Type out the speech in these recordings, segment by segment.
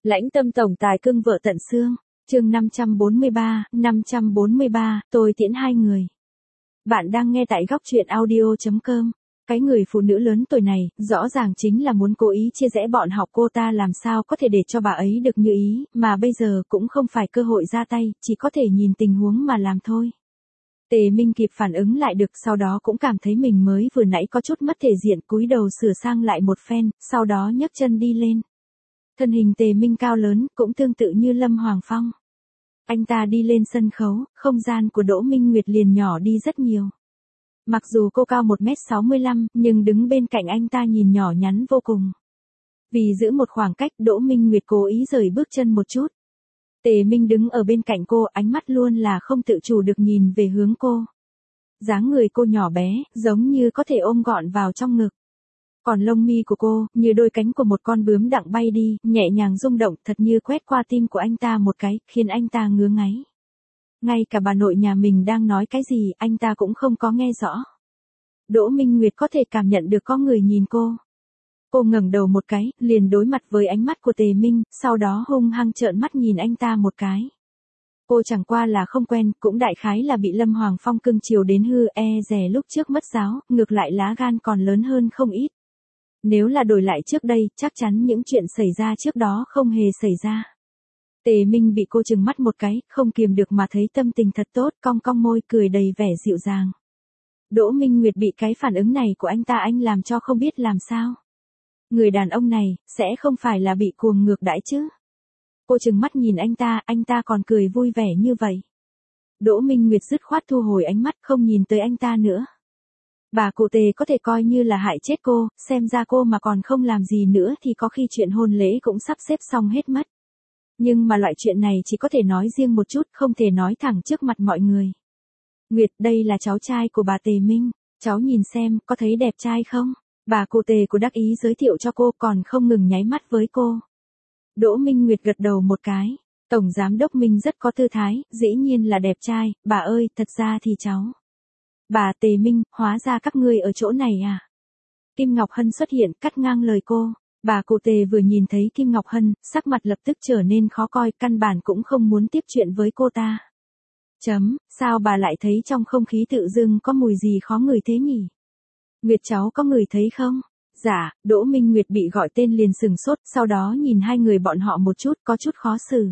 Lãnh tâm tổng tài cưng vợ tận xương. Chương 543, tôi tiễn hai người. Bạn đang nghe tại góc truyện audio.com. Cái người phụ nữ lớn tuổi này, rõ ràng chính là muốn cố ý chia rẽ bọn họ, cô ta làm sao có thể để cho bà ấy được như ý, mà bây giờ cũng không phải cơ hội ra tay, chỉ có thể nhìn tình huống mà làm thôi. Tề Minh kịp phản ứng lại được, sau đó cũng cảm thấy mình mới vừa nãy có chút mất thể diện, cúi đầu sửa sang lại một phen, sau đó nhấc chân đi lên. Thân hình Tề Minh cao lớn, cũng tương tự như Lâm Hoàng Phong. Anh ta đi lên sân khấu, không gian của Đỗ Minh Nguyệt liền nhỏ đi rất nhiều. Mặc dù cô cao 1m65, nhưng đứng bên cạnh anh ta nhìn nhỏ nhắn vô cùng. Vì giữ một khoảng cách, Đỗ Minh Nguyệt cố ý rời bước chân một chút. Tề Minh đứng ở bên cạnh cô, ánh mắt luôn là không tự chủ được nhìn về hướng cô. Dáng người cô nhỏ bé, giống như có thể ôm gọn vào trong ngực. Còn lông mi của cô, như đôi cánh của một con bướm đặng bay đi, nhẹ nhàng rung động, thật như quét qua tim của anh ta một cái, khiến anh ta ngứa ngáy. Ngay cả bà nội nhà mình đang nói cái gì, anh ta cũng không có nghe rõ. Đỗ Minh Nguyệt có thể cảm nhận được có người nhìn cô. Cô ngẩng đầu một cái, liền đối mặt với ánh mắt của Tề Minh, sau đó hung hăng trợn mắt nhìn anh ta một cái. Cô chẳng qua là không quen, cũng đại khái là bị Lâm Hoàng Phong cưng chiều đến hư, dè lúc trước mất giáo, ngược lại lá gan còn lớn hơn không ít. Nếu là đổi lại trước đây, chắc chắn những chuyện xảy ra trước đó không hề xảy ra. Tề Minh bị cô trừng mắt một cái, không kiềm được mà thấy tâm tình thật tốt, cong cong môi cười đầy vẻ dịu dàng. Đỗ Minh Nguyệt bị cái phản ứng này của anh ta làm cho không biết làm sao. Người đàn ông này, sẽ không phải là bị cuồng ngược đãi chứ. Cô trừng mắt nhìn anh ta còn cười vui vẻ như vậy. Đỗ Minh Nguyệt dứt khoát thu hồi ánh mắt, không nhìn tới anh ta nữa. Bà cụ Tề có thể coi như là hại chết cô, xem ra cô mà còn không làm gì nữa thì có khi chuyện hôn lễ cũng sắp xếp xong hết mất. Nhưng mà loại chuyện này chỉ có thể nói riêng một chút, không thể nói thẳng trước mặt mọi người. Nguyệt, đây là cháu trai của bà Tề Minh, cháu nhìn xem, có thấy đẹp trai không? Bà cụ Tề của đắc ý giới thiệu cho cô, còn không ngừng nháy mắt với cô. Đỗ Minh Nguyệt gật đầu một cái. Tổng giám đốc Minh rất có tư thái, dĩ nhiên là đẹp trai, bà ơi, thật ra thì cháu. Bà Tề Minh, hóa ra các ngươi ở chỗ này à? Kim Ngọc Hân xuất hiện, cắt ngang lời cô. Bà cụ Tề vừa nhìn thấy Kim Ngọc Hân, sắc mặt lập tức trở nên khó coi, căn bản cũng không muốn tiếp chuyện với cô ta. Sao bà lại thấy trong không khí tự dưng có mùi gì khó ngửi thế nhỉ? Nguyệt cháu có ngửi thấy không? Dạ, Đỗ Minh Nguyệt bị gọi tên liền sừng sốt, sau đó nhìn hai người bọn họ một chút, có chút khó xử.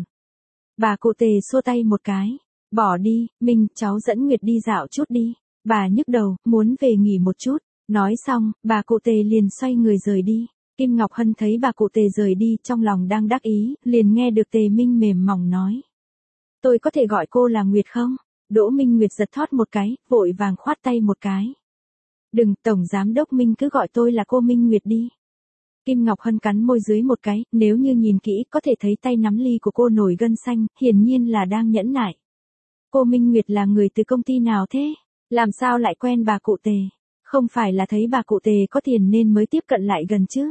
Bà cụ Tề xua tay một cái. Bỏ đi, Minh, cháu dẫn Nguyệt đi dạo chút đi. Bà nhức đầu, muốn về nghỉ một chút. Nói xong, bà cụ Tề liền xoay người rời đi. Kim Ngọc Hân thấy bà cụ Tề rời đi, trong lòng đang đắc ý, liền nghe được Tề Minh mềm mỏng nói. Tôi có thể gọi cô là Nguyệt không? Đỗ Minh Nguyệt giật thót một cái, vội vàng khoát tay một cái. Đừng, Tổng Giám đốc Minh cứ gọi tôi là cô Minh Nguyệt đi. Kim Ngọc Hân cắn môi dưới một cái, nếu như nhìn kỹ có thể thấy tay nắm ly của cô nổi gân xanh, hiển nhiên là đang nhẫn nại. Cô Minh Nguyệt là người từ công ty nào thế? Làm sao lại quen bà cụ Tề? Không phải là thấy bà cụ Tề có tiền nên mới tiếp cận lại gần chứ?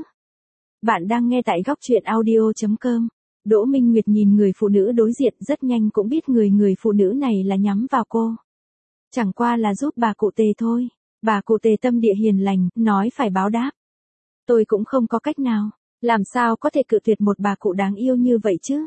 Bạn đang nghe tại góc truyện audio.com. Đỗ Minh Nguyệt nhìn người phụ nữ đối diện, rất nhanh cũng biết người phụ nữ này là nhắm vào cô. Chẳng qua là giúp bà cụ Tề thôi. Bà cụ Tề tâm địa hiền lành, nói phải báo đáp. Tôi cũng không có cách nào, làm sao có thể cự tuyệt một bà cụ đáng yêu như vậy chứ?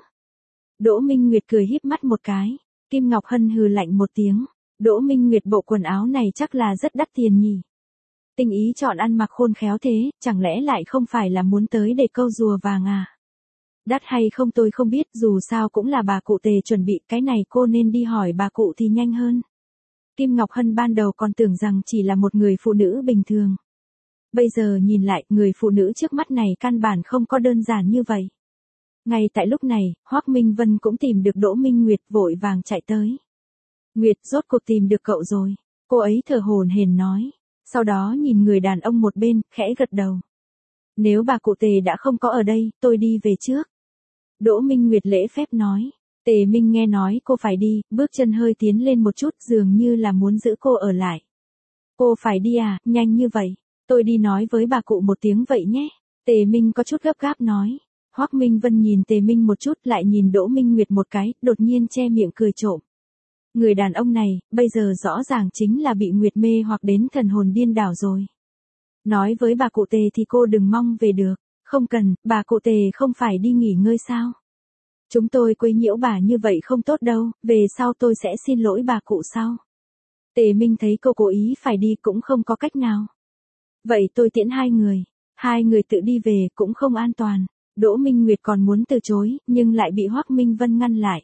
Đỗ Minh Nguyệt cười híp mắt một cái. Kim Ngọc Hân hừ lạnh một tiếng. Đỗ Minh Nguyệt, bộ quần áo này chắc là rất đắt tiền nhỉ? Tinh ý chọn ăn mặc khôn khéo thế, chẳng lẽ lại không phải là muốn tới để câu rùa vàng à? Đắt hay không tôi không biết, dù sao cũng là bà cụ Tề chuẩn bị, cái này cô nên đi hỏi bà cụ thì nhanh hơn. Kim Ngọc Hân ban đầu còn tưởng rằng chỉ là một người phụ nữ bình thường. Bây giờ nhìn lại, người phụ nữ trước mắt này căn bản không có đơn giản như vậy. Ngay tại lúc này, Hoắc Minh Vân cũng tìm được Đỗ Minh Nguyệt, vội vàng chạy tới. Nguyệt, rốt cuộc tìm được cậu rồi. Cô ấy thở hổn hển nói. Sau đó nhìn người đàn ông một bên, khẽ gật đầu. Nếu bà cụ Tề đã không có ở đây, tôi đi về trước. Đỗ Minh Nguyệt lễ phép nói. Tề Minh nghe nói cô phải đi, bước chân hơi tiến lên một chút, dường như là muốn giữ cô ở lại. Cô phải đi à, nhanh như vậy. Tôi đi nói với bà cụ một tiếng vậy nhé. Tề Minh có chút gấp gáp nói. Hoắc Minh Vân nhìn Tề Minh một chút, lại nhìn Đỗ Minh Nguyệt một cái, đột nhiên che miệng cười trộm. Người đàn ông này, bây giờ rõ ràng chính là bị Nguyệt mê hoặc đến thần hồn điên đảo rồi. Nói với bà cụ Tề thì cô đừng mong về được. Không cần, bà cụ Tề không phải đi nghỉ ngơi sao? Chúng tôi quấy nhiễu bà như vậy không tốt đâu, về sau tôi sẽ xin lỗi bà cụ sau. Tề Minh thấy cô cố ý phải đi cũng không có cách nào. Vậy tôi tiễn hai người tự đi về cũng không an toàn. Đỗ Minh Nguyệt còn muốn từ chối, nhưng lại bị Hoắc Minh Vân ngăn lại.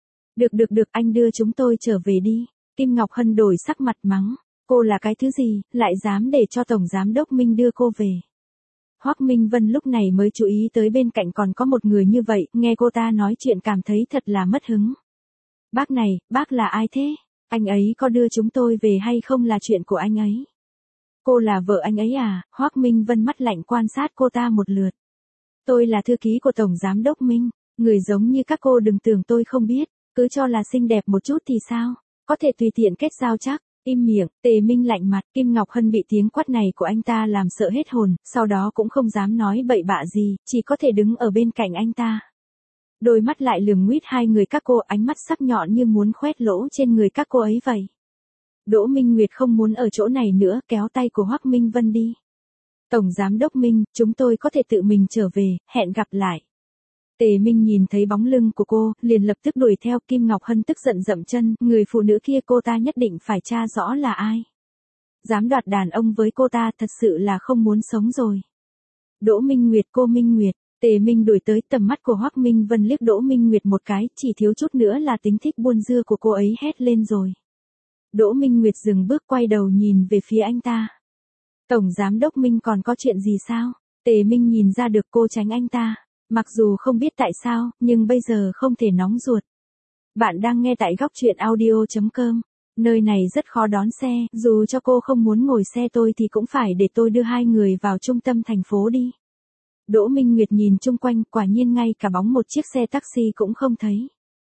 Được, anh đưa chúng tôi trở về đi. Kim Ngọc Hân đổi sắc mặt mắng. Cô là cái thứ gì, lại dám để cho Tổng Giám Đốc Minh đưa cô về. Hoắc Minh Vân lúc này mới chú ý tới bên cạnh còn có một người như vậy, nghe cô ta nói chuyện cảm thấy thật là mất hứng. Bác này, bác là ai thế? Anh ấy có đưa chúng tôi về hay không là chuyện của anh ấy. Cô là vợ anh ấy à? Hoắc Minh Vân mắt lạnh quan sát cô ta một lượt. Tôi là thư ký của Tổng Giám Đốc Minh, người giống như các cô đừng tưởng tôi không biết, cứ cho là xinh đẹp một chút thì sao, có thể tùy tiện kết giao chắc. Im miệng, Tề Minh lạnh mặt, Kim Ngọc Hân bị tiếng quát này của anh ta làm sợ hết hồn, sau đó cũng không dám nói bậy bạ gì, chỉ có thể đứng ở bên cạnh anh ta. Đôi mắt lại lườm nguýt hai người các cô, ánh mắt sắc nhọn như muốn khoét lỗ trên người các cô ấy vậy. Đỗ Minh Nguyệt không muốn ở chỗ này nữa, kéo tay của Hoắc Minh Vân đi. Tổng Giám Đốc Minh, chúng tôi có thể tự mình trở về, hẹn gặp lại. Tề Minh nhìn thấy bóng lưng của cô, liền lập tức đuổi theo. Kim Ngọc Hân tức giận dậm chân, người phụ nữ kia cô ta nhất định phải tra rõ là ai. Dám đoạt đàn ông với cô ta thật sự là không muốn sống rồi. Đỗ Minh Nguyệt, cô Minh Nguyệt, Tề Minh đuổi tới, tầm mắt của Hoắc Minh Vân liếc Đỗ Minh Nguyệt một cái, chỉ thiếu chút nữa là tính thích buôn dưa của cô ấy hét lên rồi. Đỗ Minh Nguyệt dừng bước quay đầu nhìn về phía anh ta. Tổng Giám Đốc Minh còn có chuyện gì sao? Tề Minh nhìn ra được cô tránh anh ta. Mặc dù không biết tại sao, nhưng bây giờ không thể nóng ruột. Bạn đang nghe tại góc truyện audio.com. Nơi này rất khó đón xe, dù cho cô không muốn ngồi xe tôi thì cũng phải để tôi đưa hai người vào trung tâm thành phố đi. Đỗ Minh Nguyệt nhìn chung quanh, quả nhiên ngay cả bóng một chiếc xe taxi cũng không thấy.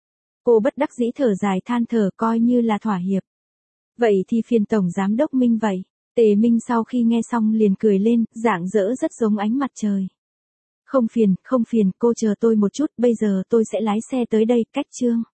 Cô bất đắc dĩ thở dài than thở, coi như là thỏa hiệp. Vậy thì phiền Tổng Giám Đốc Minh vậy. Tề Minh sau khi nghe xong liền cười lên, rạng rỡ rất giống ánh mặt trời. Không phiền, cô chờ tôi một chút, bây giờ tôi sẽ lái xe tới đây, cách Trương